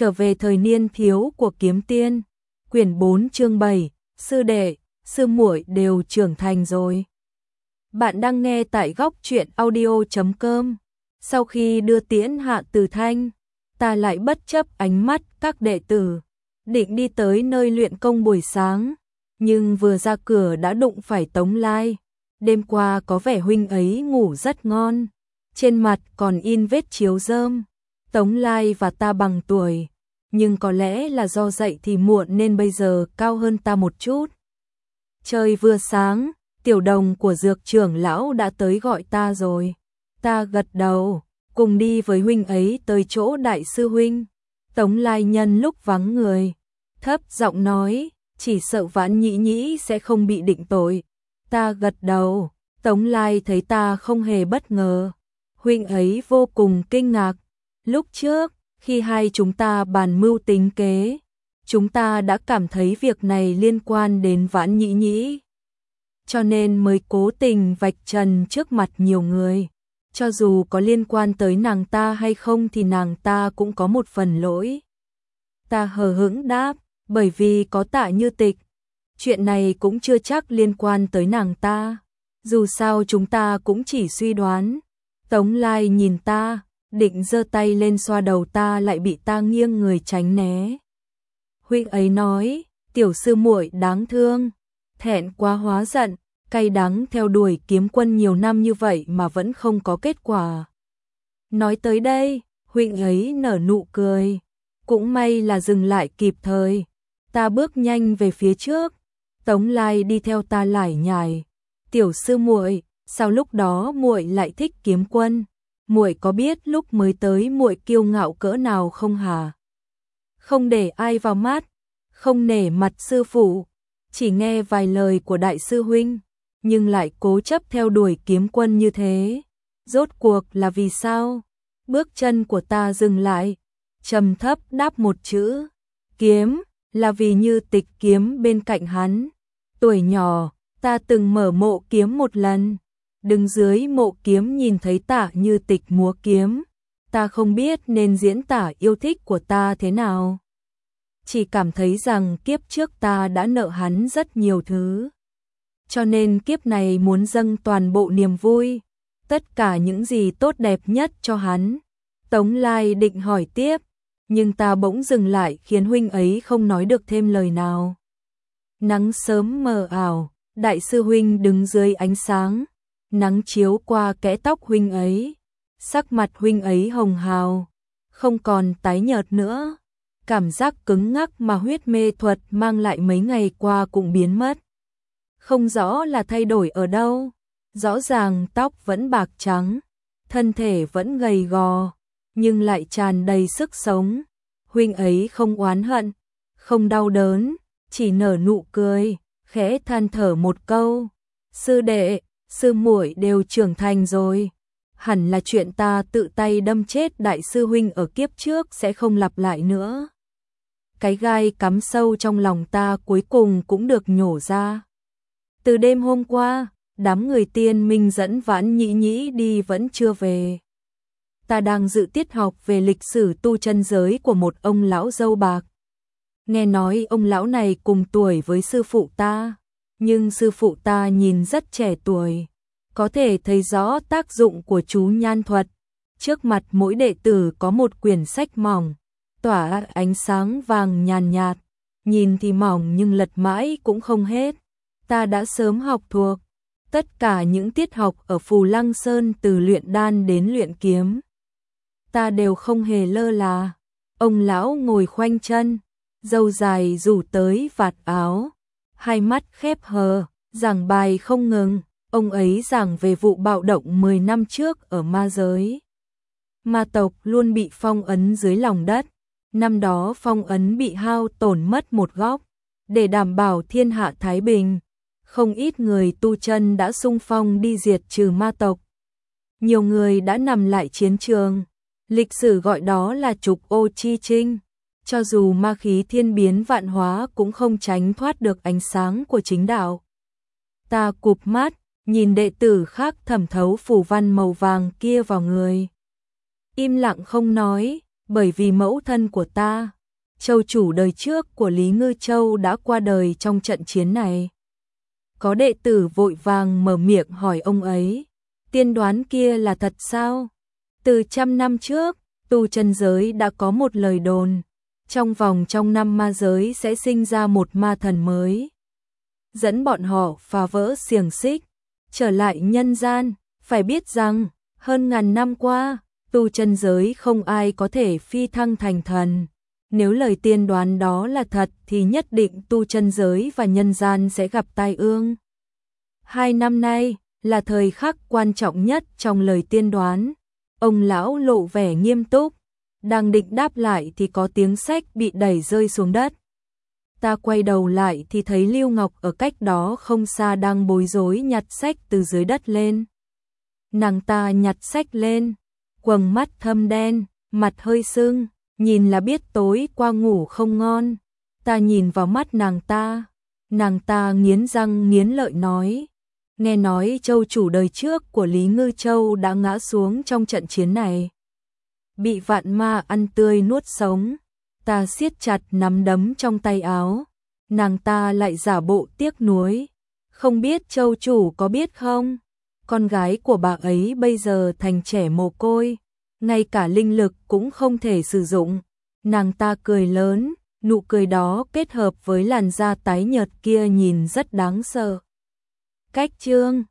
Trở về thời niên thiếu của kiếm tiên. Quyển 4 chương 7, sư đệ, sư muội đều trưởng thành rồi. Bạn đang nghe tại góc truyện audio.com. Sau khi đưa tiễn Hạ Từ Thanh, ta lại bất chấp ánh mắt các đệ tử, định đi tới nơi luyện công buổi sáng, nhưng vừa ra cửa đã đụng phải Tống Lai. Đêm qua có vẻ huynh ấy ngủ rất ngon, trên mặt còn in vết chiếu rơm. Tống Lai và ta bằng tuổi, nhưng có lẽ là do dậy thì muộn nên bây giờ cao hơn ta một chút. Trời vừa sáng, tiểu đồng của dược trưởng lão đã tới gọi ta rồi. Ta gật đầu, cùng đi với huynh ấy tới chỗ đại sư huynh. Tống Lai nhân lúc vắng người, thấp giọng nói, chỉ sợ Vãn Nhĩ Nhĩ sẽ không bị định tội. Ta gật đầu, Tống Lai thấy ta không hề bất ngờ. Huynh ấy vô cùng kinh ngạc. Lúc trước, khi hai chúng ta bàn mưu tính kế, chúng ta đã cảm thấy việc này liên quan đến Vãn Nhĩ Nhĩ, cho nên mới cố tình vạch trần trước mặt nhiều người. Cho dù có liên quan tới nàng ta hay không thì nàng ta cũng có một phần lỗi. Ta hờ hững đáp, bởi vì có Tạ Như Tịch, chuyện này cũng chưa chắc liên quan tới nàng ta. Dù sao chúng ta cũng chỉ suy đoán. Tống Lai nhìn ta, định giơ tay lên xoa đầu ta lại bị ta nghiêng người tránh né. Huynh ấy nói, tiểu sư muội đáng thương, thẹn quá hóa giận, cay đắng theo đuổi kiếm quân nhiều năm như vậy mà vẫn không có kết quả. Nói tới đây, huynh ấy nở nụ cười, cũng may là dừng lại kịp thời. Ta bước nhanh về phía trước, Tống Lai đi theo ta lải nhải, tiểu sư muội, sao lúc đó muội lại thích kiếm quân? Muội có biết lúc mới tới muội kiêu ngạo cỡ nào không hả? Không để ai vào mắt, không nể mặt sư phụ, chỉ nghe vài lời của đại sư huynh, nhưng lại cố chấp theo đuổi kiếm quân như thế. Rốt cuộc là vì sao? Bước chân của ta dừng lại, trầm thấp đáp một chữ, kiếm, là vì Như Tịch kiếm bên cạnh hắn. Tuổi nhỏ, ta từng mở mộ kiếm một lần. Đứng dưới mộ kiếm nhìn thấy Tạ Như Tịch múa kiếm, ta không biết nên diễn tả yêu thích của ta thế nào. Chỉ cảm thấy rằng kiếp trước ta đã nợ hắn rất nhiều thứ, cho nên kiếp này muốn dâng toàn bộ niềm vui, tất cả những gì tốt đẹp nhất cho hắn. Tống Lai định hỏi tiếp, nhưng ta bỗng dừng lại khiến huynh ấy không nói được thêm lời nào. Nắng sớm mờ ảo, đại sư huynh đứng dưới ánh sáng. Nắng chiếu qua kẽ tóc huynh ấy, sắc mặt huynh ấy hồng hào, không còn tái nhợt nữa. Cảm giác cứng ngắc mà huyết mê thuật mang lại mấy ngày qua cũng biến mất. Không rõ là thay đổi ở đâu, rõ ràng tóc vẫn bạc trắng, thân thể vẫn gầy gò, nhưng lại tràn đầy sức sống. Huynh ấy không oán hận, không đau đớn, chỉ nở nụ cười, khẽ than thở một câu, sư đệ, sư muội đều trưởng thành rồi, hẳn là chuyện ta tự tay đâm chết đại sư huynh ở kiếp trước sẽ không lặp lại nữa. Cái gai cắm sâu trong lòng ta cuối cùng cũng được nhổ ra. Từ đêm hôm qua, đám người tiên minh dẫn Vãn Nhĩ Nhĩ đi vẫn chưa về. Ta đang dự tiết học về lịch sử tu chân giới của một ông lão râu bạc. Nghe nói ông lão này cùng tuổi với sư phụ ta, nhưng sư phụ ta nhìn rất trẻ tuổi, có thể thấy rõ tác dụng của chú nhan thuật. Trước mặt mỗi đệ tử có một quyển sách mỏng, tỏa ánh sáng vàng nhàn nhạt, nhìn thì mỏng nhưng lật mãi cũng không hết. Ta đã sớm học thuộc tất cả những tiết học ở Phù Lăng Sơn từ luyện đan đến luyện kiếm. Ta đều không hề lơ là. Ông lão ngồi khoanh chân, râu dài rủ tới vạt áo, hai mắt khép hờ, giảng bài không ngừng. Ông ấy giảng về vụ bạo động 10 năm trước ở ma giới. Ma tộc luôn bị phong ấn dưới lòng đất. Năm đó phong ấn bị hao tổn mất một góc. Để đảm bảo thiên hạ thái bình, không ít người tu chân đã xung phong đi diệt trừ ma tộc. Nhiều người đã nằm lại chiến trường. Lịch sử gọi đó là trục ô chi trinh. Cho dù ma khí thiên biến vạn hóa cũng không tránh thoát được ánh sáng của chính đạo. Ta cụp mắt, nhìn đệ tử khác thẩm thấu phù văn màu vàng kia vào người. Im lặng không nói, bởi vì mẫu thân của ta, châu chủ đời trước của Lý Ngư Châu đã qua đời trong trận chiến này. Có đệ tử vội vàng mở miệng hỏi ông ấy, tiên đoán kia là thật sao? Từ 100 năm trước, tu chân giới đã có một lời đồn, trong năm ma giới sẽ sinh ra một ma thần mới, dẫn bọn họ phá vỡ xiềng xích, trở lại nhân gian. Phải biết rằng, hơn ngàn năm qua, tu chân giới không ai có thể phi thăng thành thần. Nếu lời tiên đoán đó là thật thì nhất định tu chân giới và nhân gian sẽ gặp tai ương. 2 năm nay là thời khắc quan trọng nhất trong lời tiên đoán. Ông lão lộ vẻ nghiêm túc, đang định đáp lại thì có tiếng xách bị đẩy rơi xuống đất. Ta quay đầu lại thì thấy Lưu Ngọc ở cách đó không xa đang bối rối nhặt xách từ dưới đất lên. Nàng ta nhặt xách lên, quầng mắt thâm đen, mặt hơi sưng, nhìn là biết tối qua ngủ không ngon. Ta nhìn vào mắt nàng ta nghiến răng nghiến lợi nói, nghe nói châu chủ đời trước của Lý Ngư Châu đã ngã xuống trong trận chiến này, bị vạn ma ăn tươi nuốt sống. Ta siết chặt nắm đấm trong tay áo, nàng ta lại giả bộ tiếc nuối, không biết châu chủ có biết không, con gái của bà ấy bây giờ thành trẻ mồ côi, ngay cả linh lực cũng không thể sử dụng. Nàng ta cười lớn, nụ cười đó kết hợp với làn da tái nhợt kia nhìn rất đáng sợ. Cách chương